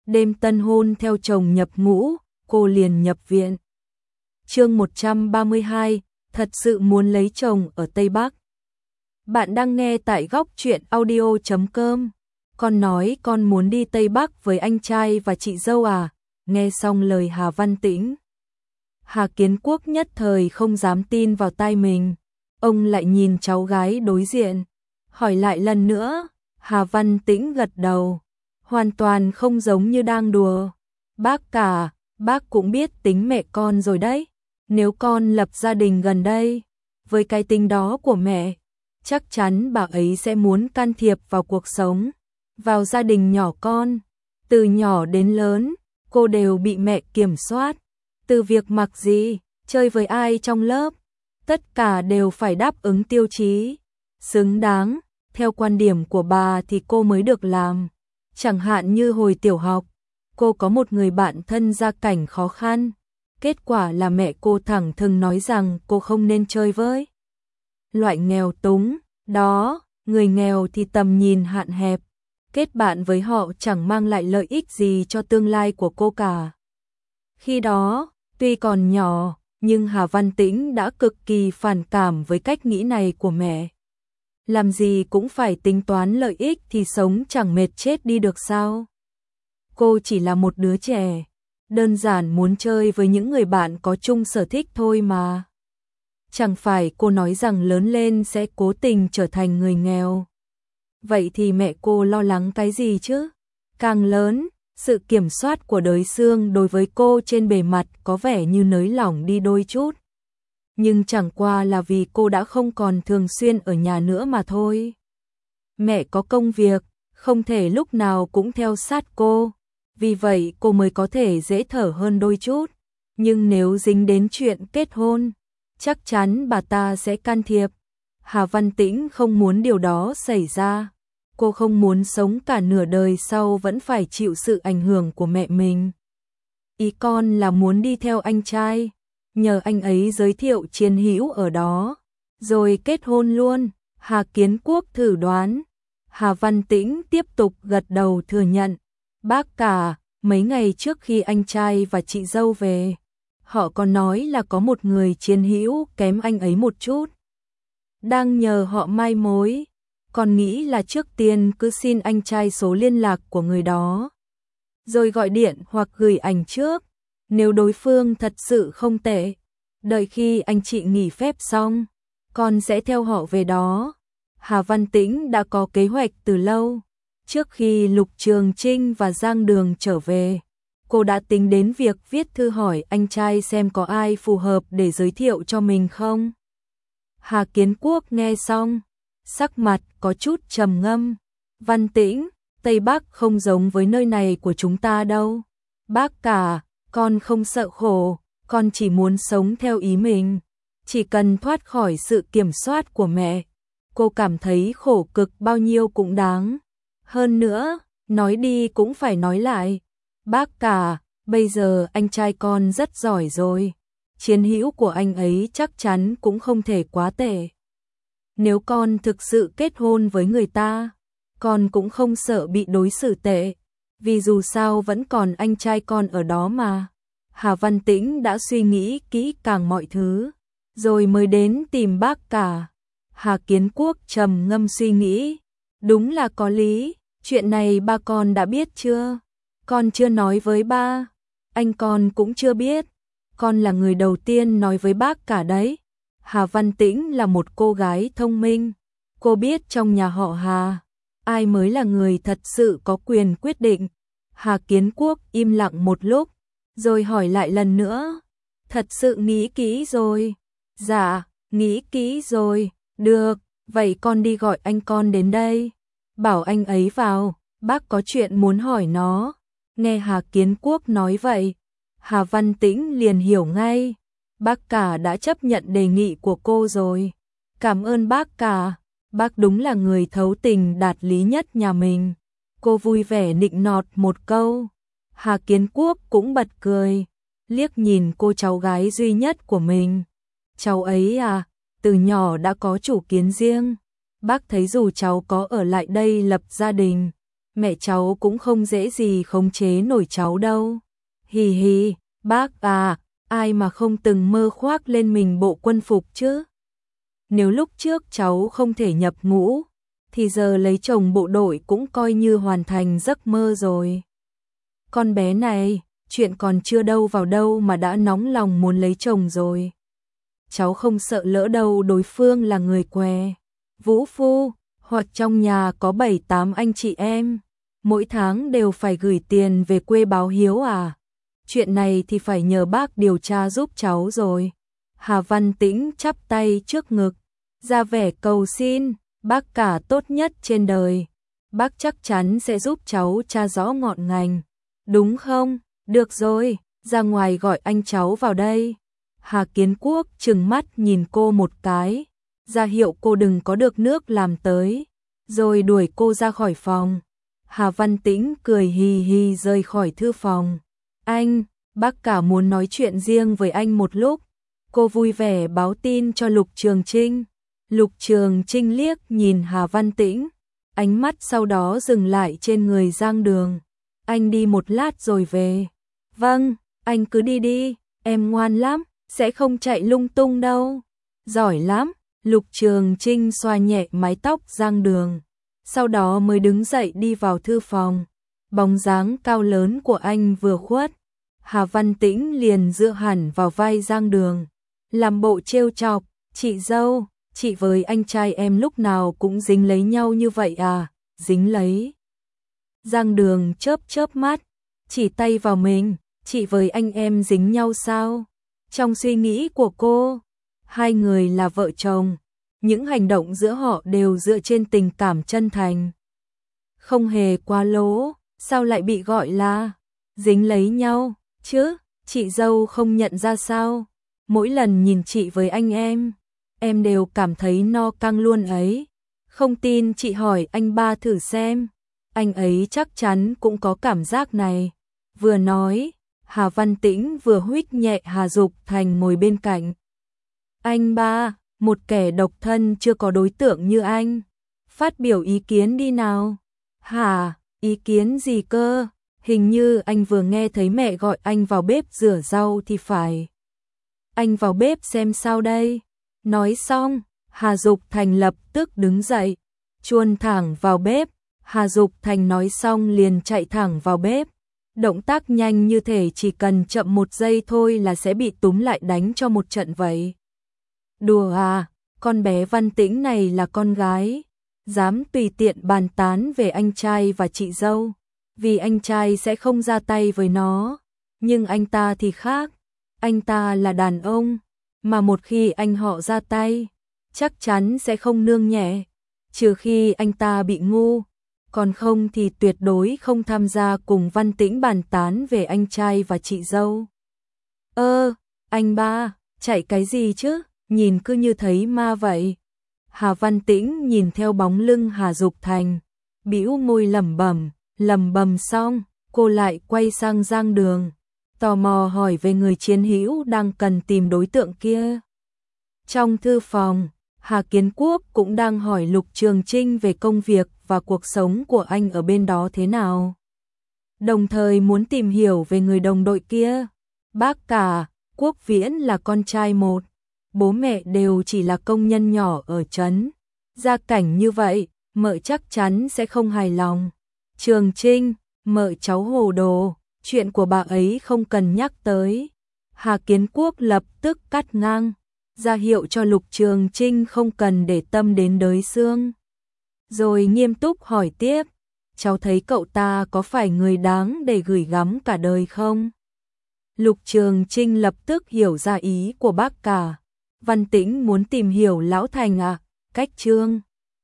đêm tân hôn theo chồng nhập ngũ, cô liền nhập viện. Chương 132, thật sự muốn lấy chồng ở Tây Bắc. Bạn đang nghe tại góc truyện audio.com. Con nói con muốn đi Tây Bắc với anh trai và chị dâu à? Nghe xong lời Hà Văn Tĩnh, Hà Kiến Quốc nhất thời không dám tin vào tai mình. Ông lại nhìn cháu gái đối diện, hỏi lại lần nữa. Hà Văn Tĩnh gật đầu, hoàn toàn không giống như đang đùa. Bác cả, bác cũng biết tính mẹ con rồi đấy. Nếu con lập gia đình gần đây, với cái tính đó của mẹ, chắc chắn bà ấy sẽ muốn can thiệp vào cuộc sống, vào gia đình nhỏ con. Từ nhỏ đến lớn, cô đều bị mẹ kiểm soát. Từ việc mặc gì, chơi với ai trong lớp, tất cả đều phải đáp ứng tiêu chí xứng đáng. Theo quan điểm của bà thì cô mới được làm. Chẳng hạn như hồi tiểu học, cô có một người bạn thân gia cảnh khó khăn. Kết quả là mẹ cô thẳng thừng nói rằng cô không nên chơi với loại nghèo túng. Đó, người nghèo thì tầm nhìn hạn hẹp. Kết bạn với họ chẳng mang lại lợi ích gì cho tương lai của cô cả. Khi đó, tuy còn nhỏ, nhưng Hà Văn Tĩnh đã cực kỳ phản cảm với cách nghĩ này của mẹ. Làm gì cũng phải tính toán lợi ích thì sống chẳng mệt chết đi được sao? Cô chỉ là một đứa trẻ, đơn giản muốn chơi với những người bạn có chung sở thích thôi mà. Chẳng phải cô nói rằng lớn lên sẽ cố tình trở thành người nghèo. Vậy thì mẹ cô lo lắng cái gì chứ? Càng lớn, sự kiểm soát của đời Sương đối với cô trên bề mặt có vẻ như nới lỏng đi đôi chút. Nhưng chẳng qua là vì cô đã không còn thường xuyên ở nhà nữa mà thôi. Mẹ có công việc, không thể lúc nào cũng theo sát cô, vì vậy cô mới có thể dễ thở hơn đôi chút. Nhưng nếu dính đến chuyện kết hôn, chắc chắn bà ta sẽ can thiệp. Hà Văn Tĩnh không muốn điều đó xảy ra. Cô không muốn sống cả nửa đời sau vẫn phải chịu sự ảnh hưởng của mẹ mình. Ý con là muốn đi theo anh trai, nhờ anh ấy giới thiệu chiến hữu ở đó, rồi kết hôn luôn. Hà Kiến Quốc thử đoán. Hà Văn Tĩnh tiếp tục gật đầu thừa nhận. Bác cả, mấy ngày trước khi anh trai và chị dâu về, họ có nói là có một người chiến hữu kém anh ấy một chút, đang nhờ họ mai mối. Con nghĩ là trước tiên cứ xin anh trai số liên lạc của người đó, rồi gọi điện hoặc gửi ảnh trước. Nếu đối phương thật sự không tệ, đợi khi anh chị nghỉ phép xong, con sẽ theo họ về đó. Hà Văn Tĩnh đã có kế hoạch từ lâu. Trước khi Lục Trường Trinh và Giang Đường trở về, cô đã tính đến việc viết thư hỏi anh trai xem có ai phù hợp để giới thiệu cho mình không. Hà Kiến Quốc nghe xong, sắc mặt có chút trầm ngâm. Văn Tĩnh, Tây Bắc không giống với nơi này của chúng ta đâu. Bác cả, con không sợ khổ, con chỉ muốn sống theo ý mình. Chỉ cần thoát khỏi sự kiểm soát của mẹ, cô cảm thấy khổ cực bao nhiêu cũng đáng. Hơn nữa, nói đi cũng phải nói lại. Bác cả, bây giờ anh trai con rất giỏi rồi. Chiến hữu của anh ấy chắc chắn cũng không thể quá tệ. Nếu con thực sự kết hôn với người ta, con cũng không sợ bị đối xử tệ, vì dù sao vẫn còn anh trai con ở đó mà. Hà Văn Tĩnh đã suy nghĩ kỹ càng mọi thứ, rồi mới đến tìm bác cả. Hà Kiến Quốc trầm ngâm suy nghĩ. Đúng là có lý, chuyện này ba con đã biết chưa? Con chưa nói với ba, anh con cũng chưa biết. Con là người đầu tiên nói với bác cả đấy. Hà Văn Tĩnh là một cô gái thông minh. Cô biết trong nhà họ Hà, ai mới là người thật sự có quyền quyết định. Hà Kiến Quốc im lặng một lúc, rồi hỏi lại lần nữa. Thật sự nghĩ kỹ rồi? Dạ, nghĩ kỹ rồi. Được, vậy con đi gọi anh con đến đây. Bảo anh ấy vào, bác có chuyện muốn hỏi nó. Nghe Hà Kiến Quốc nói vậy, Hà Văn Tĩnh liền hiểu ngay. Bác cả đã chấp nhận đề nghị của cô rồi. Cảm ơn bác cả, bác đúng là người thấu tình đạt lý nhất nhà mình. Cô vui vẻ nịnh nọt một câu. Hà Kiến Quốc cũng bật cười, liếc nhìn cô cháu gái duy nhất của mình. Cháu ấy à, từ nhỏ đã có chủ kiến riêng. Bác thấy dù cháu có ở lại đây lập gia đình, mẹ cháu cũng không dễ gì khống chế nổi cháu đâu. Hì hì, bác à, ai mà không từng mơ khoác lên mình bộ quân phục chứ? Nếu lúc trước cháu không thể nhập ngũ, thì giờ lấy chồng bộ đội cũng coi như hoàn thành giấc mơ rồi. Con bé này, chuyện còn chưa đâu vào đâu mà đã nóng lòng muốn lấy chồng rồi. Cháu không sợ lỡ đâu đối phương là người què, vũ phu, hoặc trong nhà có 7-8 anh chị em, mỗi tháng đều phải gửi tiền về quê báo hiếu à? Chuyện này thì phải nhờ bác điều tra giúp cháu rồi. Hà Văn Tĩnh chắp tay trước ngực, ra vẻ cầu xin, bác cả tốt nhất trên đời. Bác chắc chắn sẽ giúp cháu tra rõ ngọn ngành. Đúng không? Được rồi, ra ngoài gọi anh cháu vào đây. Hà Kiến Quốc trừng mắt nhìn cô một cái, ra hiệu cô đừng có được nước làm tới, rồi đuổi cô ra khỏi phòng. Hà Văn Tĩnh cười hì hì rời khỏi thư phòng. Anh, bác cả muốn nói chuyện riêng với anh một lúc. Cô vui vẻ báo tin cho Lục Trường Trinh. Lục Trường Trinh liếc nhìn Hà Văn Tĩnh, ánh mắt sau đó dừng lại trên người Giang Đường. Anh đi một lát rồi về. Vâng, anh cứ đi đi, em ngoan lắm, sẽ không chạy lung tung đâu. Giỏi lắm, Lục Trường Trinh xoa nhẹ mái tóc Giang Đường, sau đó mới đứng dậy đi vào thư phòng. Bóng dáng cao lớn của anh vừa khuất, Hà Văn Tĩnh liền dựa hẳn vào vai Giang Đường, làm bộ trêu chọc, chị dâu, chị với anh trai em lúc nào cũng dính lấy nhau như vậy à? Dính lấy. Giang Đường chớp chớp mắt, chỉ tay vào mình, chị với anh em dính nhau sao? Trong suy nghĩ của cô, hai người là vợ chồng, những hành động giữa họ đều dựa trên tình cảm chân thành. Không hề quá lố, sao lại bị gọi là dính lấy nhau, chứ? Chị dâu không nhận ra sao? Mỗi lần nhìn chị với anh em đều cảm thấy no căng luôn ấy. Không tin chị hỏi anh ba thử xem, anh ấy chắc chắn cũng có cảm giác này. Vừa nói, Hà Văn Tĩnh vừa huých nhẹ Hà Dục Thành ngồi bên cạnh. Anh ba, một kẻ độc thân chưa có đối tượng như anh, phát biểu ý kiến đi nào. Hả, ý kiến gì cơ? Hình như anh vừa nghe thấy mẹ gọi anh vào bếp rửa rau thì phải. Anh vào bếp xem sao đây. Nói xong, Hà Dục Thành lập tức đứng dậy, chuồn thẳng vào bếp. Hà Dục Thành nói xong liền chạy thẳng vào bếp. Động tác nhanh như thể chỉ cần chậm 1 giây thôi là sẽ bị túm lại đánh cho một trận vậy. Đùa à, con bé Văn Tĩnh này là con gái, dám tùy tiện bàn tán về anh trai và chị dâu, vì anh trai sẽ không ra tay với nó, nhưng anh ta thì khác, anh ta là đàn ông, mà một khi anh họ ra tay, chắc chắn sẽ không nương nhẹ, trừ khi anh ta bị ngu, còn không thì tuyệt đối không tham gia cùng Văn Tĩnh bàn tán về anh trai và chị dâu. Anh ba, chạy cái gì chứ, nhìn cứ như thấy ma vậy. Hà Văn Tĩnh nhìn theo bóng lưng Hà Dục Thành, bĩu môi lẩm bẩm xong, cô lại quay sang Giang Đường, tò mò hỏi về người chiến hữu đang cần tìm đối tượng kia. Trong thư phòng, Hà Kiến Quốc cũng đang hỏi Lục Trường Trinh về công việc và cuộc sống của anh ở bên đó thế nào. Đồng thời muốn tìm hiểu về người đồng đội kia. Bác cả, Quốc Viễn là con trai một, bố mẹ đều chỉ là công nhân nhỏ ở trấn. Gia cảnh như vậy, mợ chắc chắn sẽ không hài lòng. Trường Trinh, mợ cháu hồ đồ, chuyện của bà ấy không cần nhắc tới. Hà Kiến Quốc lập tức cắt ngang, ra hiệu cho Lục Trường Trinh không cần để tâm đến đới xương. Rồi nghiêm túc hỏi tiếp, cháu thấy cậu ta có phải người đáng để gửi gắm cả đời không? Lục Trường Trinh lập tức hiểu ra ý của bác cả. Văn Tĩnh muốn tìm hiểu Lão Thành à? Cách Trương